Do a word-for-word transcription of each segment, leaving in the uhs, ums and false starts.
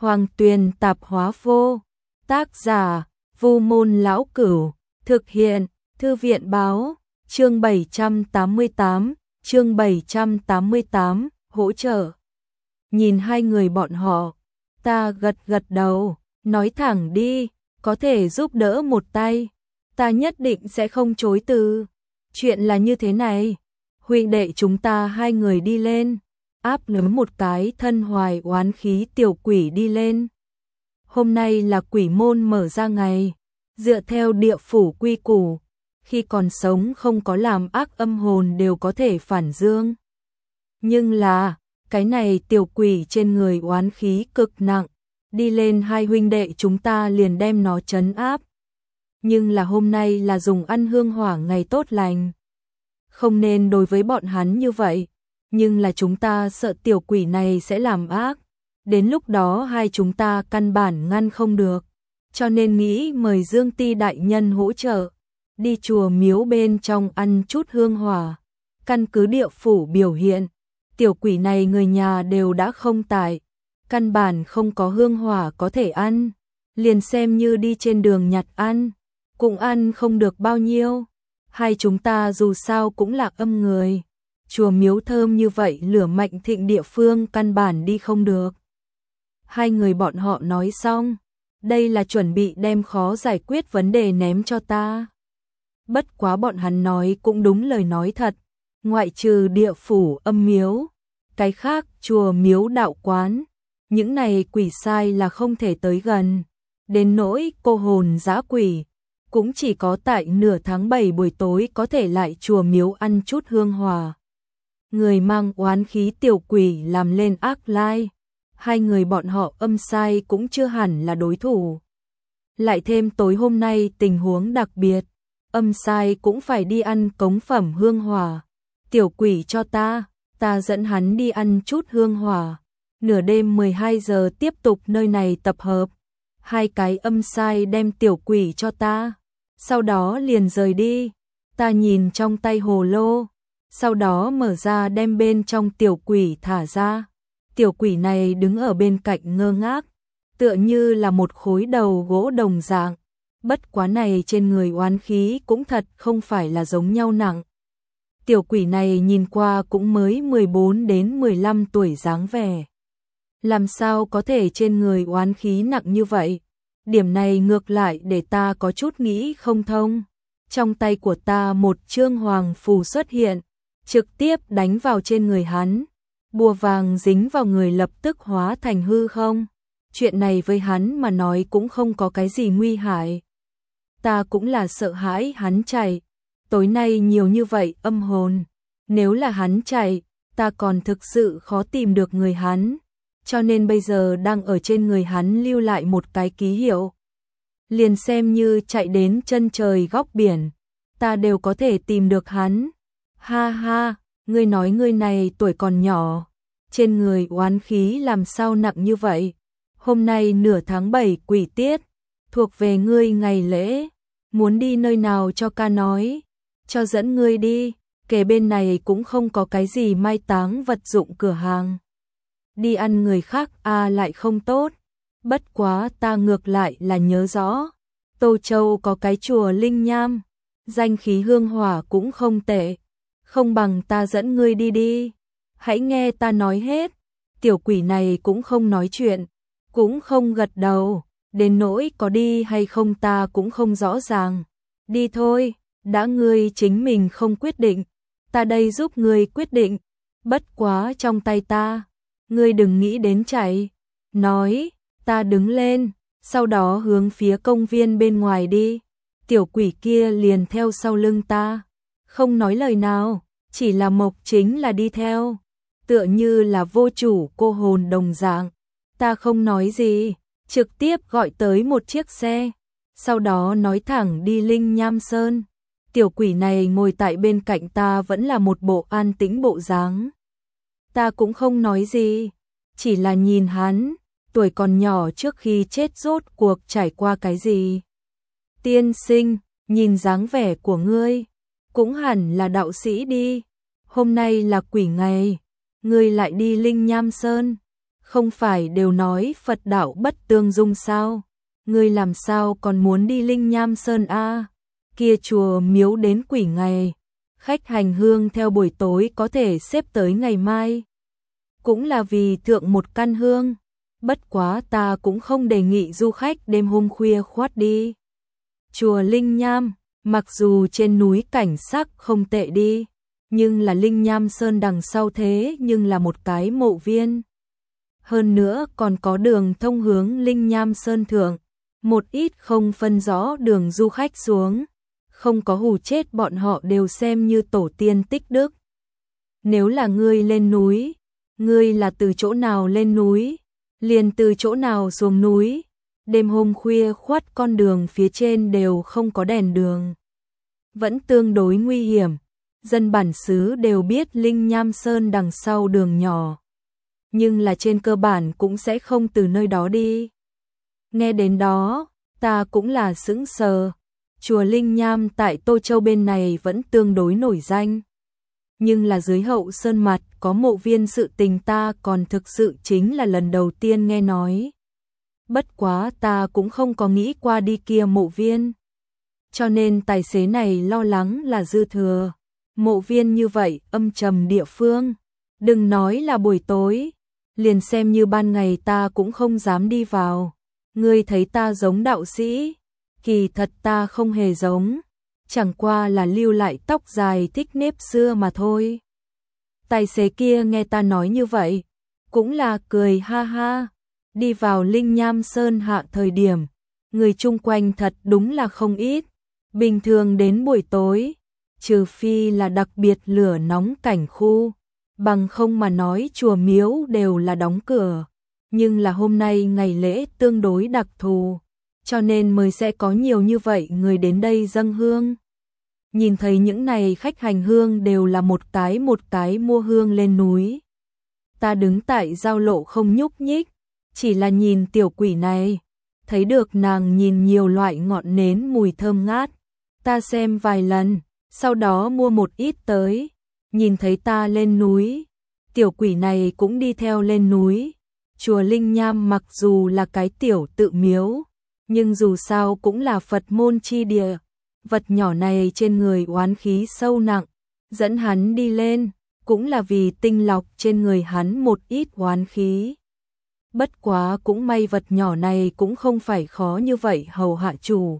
Hoàng Tuyền Tạp Hóa Vô. Tác giả: Vu Môn Lão Cửu. Thực hiện: Thư viện Báo. Chương bảy trăm tám mươi tám, chương bảy trăm tám mươi tám, hỗ trợ. Nhìn hai người bọn họ, ta gật gật đầu, nói thẳng đi, có thể giúp đỡ một tay, ta nhất định sẽ không chối từ. Chuyện là như thế này, huynh đệ chúng ta hai người đi lên, áp lớn một cái thân hoài oán khí tiểu quỷ đi lên. Hôm nay là quỷ môn mở ra ngày, dựa theo địa phủ quy củ, khi còn sống không có làm ác âm hồn đều có thể phản dương. Nhưng là, cái này tiểu quỷ trên người oán khí cực nặng, đi lên hai huynh đệ chúng ta liền đem nó trấn áp. Nhưng là hôm nay là dùng ăn hương hỏa ngày tốt lành, không nên đối với bọn hắn như vậy, nhưng là chúng ta sợ tiểu quỷ này sẽ làm ác, đến lúc đó hai chúng ta căn bản ngăn không được, cho nên nghĩ mời Dương Ti đại nhân hỗ trợ, đi chùa miếu bên trong ăn chút hương hỏa. Căn cứ địa phủ biểu hiện, tiểu quỷ này người nhà đều đã không tại, căn bản không có hương hỏa có thể ăn, liền xem như đi trên đường nhặt ăn, cũng ăn không được bao nhiêu. Hai chúng ta dù sao cũng là âm người, chùa miếu thơm như vậy lửa mạnh thịnh địa phương căn bản đi không được. Hai người bọn họ nói xong, đây là chuẩn bị đem khó giải quyết vấn đề ném cho ta. Bất quá bọn hắn nói cũng đúng lời nói thật, ngoại trừ địa phủ âm miếu, cái khác chùa miếu đạo quán, những này quỷ sai là không thể tới gần. Đến nỗi cô hồn dã quỷ, cũng chỉ có tại nửa tháng bảy buổi tối có thể lại chùa miếu ăn chút hương hòa. Người mang oán khí tiểu quỷ làm lên ác lai, hai người bọn họ âm sai cũng chưa hẳn là đối thủ. Lại thêm tối hôm nay tình huống đặc biệt, âm sai cũng phải đi ăn cống phẩm hương hỏa. Tiểu quỷ cho ta, ta dẫn hắn đi ăn chút hương hỏa. Nửa đêm mười hai giờ tiếp tục nơi này tập hợp. Hai cái âm sai đem tiểu quỷ cho ta, sau đó liền rời đi. Ta nhìn trong tay hồ lô, sau đó mở ra đem bên trong tiểu quỷ thả ra. Tiểu quỷ này đứng ở bên cạnh ngơ ngác, tựa như là một khối đầu gỗ đồng dạng. Bất quá này trên người oán khí cũng thật không phải là giống nhau nặng. Tiểu quỷ này nhìn qua cũng mới mười bốn đến mười lăm tuổi dáng vẻ. Làm sao có thể trên người oán khí nặng như vậy? Điểm này ngược lại để ta có chút nghĩ không thông. Trong tay của ta một chương hoàng phù xuất hiện, trực tiếp đánh vào trên người hắn. Bùa vàng dính vào người lập tức hóa thành hư không. Chuyện này với hắn mà nói cũng không có cái gì nguy hại. Ta cũng là sợ hãi hắn chạy. Tối nay nhiều như vậy âm hồn. Nếu là hắn chạy, ta còn thực sự khó tìm được người hắn. Cho nên bây giờ đang ở trên người hắn lưu lại một cái ký hiệu. Liền xem như chạy đến chân trời góc biển, ta đều có thể tìm được hắn. Ha ha, ngươi nói ngươi này tuổi còn nhỏ, trên người oán khí làm sao nặng như vậy? Hôm nay nửa tháng bảy quỷ tiết, thuộc về ngươi ngày lễ, muốn đi nơi nào cho ca nói, cho dẫn ngươi đi, kể bên này cũng không có cái gì mai táng vật dụng cửa hàng. Đi ăn người khác à lại không tốt, bất quá ta ngược lại là nhớ rõ, Tô Châu có cái chùa Linh Nham, danh khí hương hỏa cũng không tệ, không bằng ta dẫn ngươi đi đi, hãy nghe ta nói hết. Tiểu quỷ này cũng không nói chuyện, cũng không gật đầu, đến nỗi có đi hay không ta cũng không rõ ràng. Đi thôi, đã ngươi chính mình không quyết định, ta đây giúp ngươi quyết định, bất quá trong tay ta, ngươi đừng nghĩ đến chạy. Nói, ta đứng lên, sau đó hướng phía công viên bên ngoài đi. Tiểu quỷ kia liền theo sau lưng ta, không nói lời nào, chỉ là mộc chính là đi theo, tựa như là vô chủ cô hồn đồng dạng. Ta không nói gì, trực tiếp gọi tới một chiếc xe, sau đó nói thẳng đi Linh Nham Sơn. Tiểu quỷ này ngồi tại bên cạnh ta vẫn là một bộ an tĩnh bộ dáng. Ta cũng không nói gì, chỉ là nhìn hắn, tuổi còn nhỏ trước khi chết rốt cuộc trải qua cái gì. Tiên sinh, nhìn dáng vẻ của ngươi, cũng hẳn là đạo sĩ đi. Hôm nay là quỷ ngày, ngươi lại đi Linh Nham Sơn. Không phải đều nói Phật đạo bất tương dung sao? Ngươi làm sao còn muốn đi Linh Nham Sơn a? Kia chùa miếu đến quỷ ngày, khách hành hương theo buổi tối có thể xếp tới ngày mai. Cũng là vì thượng một căn hương, bất quá ta cũng không đề nghị du khách đêm hôm khuya khoát đi. Chùa Linh Nham, mặc dù trên núi cảnh sắc không tệ đi, nhưng là Linh Nham Sơn đằng sau thế nhưng là một cái mộ viên. Hơn nữa còn có đường thông hướng Linh Nham Sơn thượng, một ít không phân rõ đường du khách xuống, không có hù chết bọn họ đều xem như tổ tiên tích đức. Nếu là ngươi lên núi, ngươi là từ chỗ nào lên núi, liền từ chỗ nào xuống núi, đêm hôm khuya khoát con đường phía trên đều không có đèn đường. Vẫn tương đối nguy hiểm, dân bản xứ đều biết Linh Nham Sơn đằng sau đường nhỏ, nhưng là trên cơ bản cũng sẽ không từ nơi đó đi. Nghe đến đó, ta cũng là sững sờ, chùa Linh Nham tại Tô Châu bên này vẫn tương đối nổi danh. Nhưng là dưới Hậu Sơn mặt có mộ viên sự tình ta còn thực sự chính là lần đầu tiên nghe nói. Bất quá ta cũng không có nghĩ qua đi kia mộ viên. Cho nên tài xế này lo lắng là dư thừa. Mộ viên như vậy âm trầm địa phương, đừng nói là buổi tối, liền xem như ban ngày ta cũng không dám đi vào. Ngươi thấy ta giống đạo sĩ, kỳ thật ta không hề giống, chẳng qua là lưu lại tóc dài thích nếp xưa mà thôi. Tài xế kia nghe ta nói như vậy, cũng là cười ha ha. Đi vào Linh Nham Sơn hạ thời điểm, người chung quanh thật đúng là không ít. Bình thường đến buổi tối, trừ phi là đặc biệt lửa nóng cảnh khu, bằng không mà nói chùa miếu đều là đóng cửa. Nhưng là hôm nay ngày lễ tương đối đặc thù, cho nên mới sẽ có nhiều như vậy người đến đây dâng hương. Nhìn thấy những này khách hành hương đều là một cái một cái mua hương lên núi. Ta đứng tại giao lộ không nhúc nhích, chỉ là nhìn tiểu quỷ này, thấy được nàng nhìn nhiều loại ngọn nến mùi thơm ngát. Ta xem vài lần, sau đó mua một ít tới, nhìn thấy ta lên núi, tiểu quỷ này cũng đi theo lên núi. Chùa Linh Nham mặc dù là cái tiểu tự miếu, nhưng dù sao cũng là Phật môn chi địa. Vật nhỏ này trên người oán khí sâu nặng, dẫn hắn đi lên, cũng là vì tinh lọc trên người hắn một ít oán khí. Bất quá cũng may vật nhỏ này cũng không phải khó như vậy hầu hạ chủ.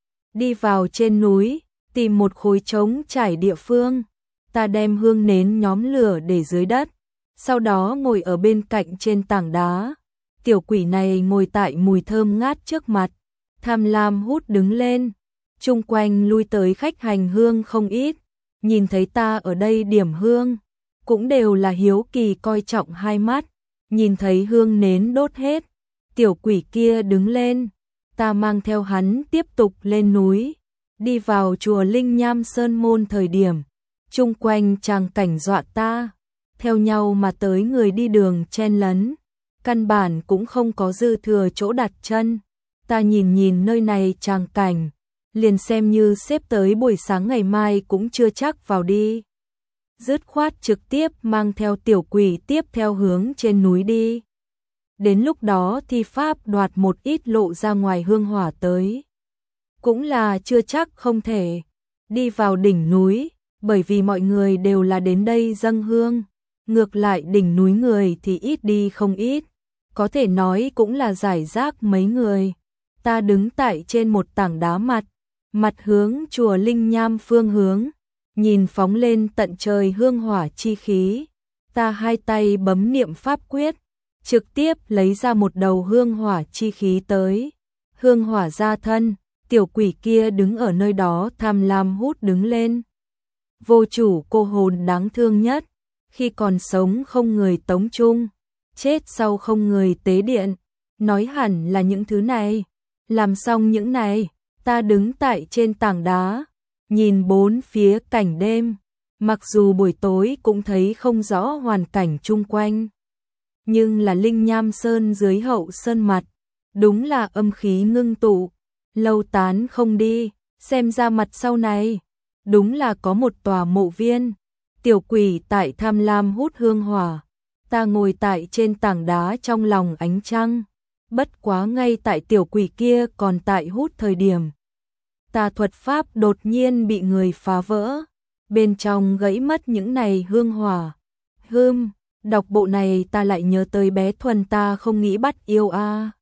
Đi vào trên núi, tìm một khối trống trải địa phương, ta đem hương nến nhóm lửa để dưới đất, sau đó ngồi ở bên cạnh trên tảng đá. Tiểu quỷ này ngồi tại mùi thơm ngát trước mặt, tham lam hút đứng lên. Chung quanh lui tới khách hành hương không ít, nhìn thấy ta ở đây điểm hương, cũng đều là hiếu kỳ coi trọng hai mắt, nhìn thấy hương nến đốt hết, tiểu quỷ kia đứng lên, ta mang theo hắn tiếp tục lên núi, đi vào chùa Linh Nham Sơn môn thời điểm, chung quanh tràng cảnh dọa ta, theo nhau mà tới người đi đường chen lấn, căn bản cũng không có dư thừa chỗ đặt chân, ta nhìn nhìn nơi này tràng cảnh, liền xem như xếp tới buổi sáng ngày mai cũng chưa chắc vào đi. Dứt khoát trực tiếp mang theo tiểu quỷ tiếp theo hướng trên núi đi. Đến lúc đó thì pháp đoạt một ít lộ ra ngoài hương hỏa tới. Cũng là chưa chắc không thể đi vào đỉnh núi, bởi vì mọi người đều là đến đây dâng hương. Ngược lại đỉnh núi người thì ít đi không ít, có thể nói cũng là giải rác mấy người. Ta đứng tại trên một tảng đá mặt, mặt hướng chùa Linh Nham phương hướng, nhìn phóng lên tận trời hương hỏa chi khí. Ta hai tay bấm niệm pháp quyết, trực tiếp lấy ra một đầu hương hỏa chi khí tới. Hương hỏa ra thân, tiểu quỷ kia đứng ở nơi đó tham lam hút đứng lên. Vô chủ cô hồn đáng thương nhất, khi còn sống không người tống chung, chết sau không người tế điện. Nói hẳn là những thứ này. Làm xong những này, ta đứng tại trên tảng đá, nhìn bốn phía cảnh đêm, mặc dù buổi tối cũng thấy không rõ hoàn cảnh chung quanh. Nhưng là Linh Nham Sơn dưới Hậu Sơn mặt, đúng là âm khí ngưng tụ, lâu tán không đi, xem ra mặt sau này, đúng là có một tòa mộ viên, tiểu quỷ tại tham lam hút hương hỏa, Ta ngồi tại trên tảng đá trong lòng ánh trăng, bất quá ngay tại tiểu quỷ kia còn tại hút thời điểm. Ta thuật pháp đột nhiên bị người phá vỡ, bên trong gãy mất những này hương hỏa. Hưm, đọc bộ này ta lại nhớ tới bé Thuần ta không nghĩ bắt yêu a.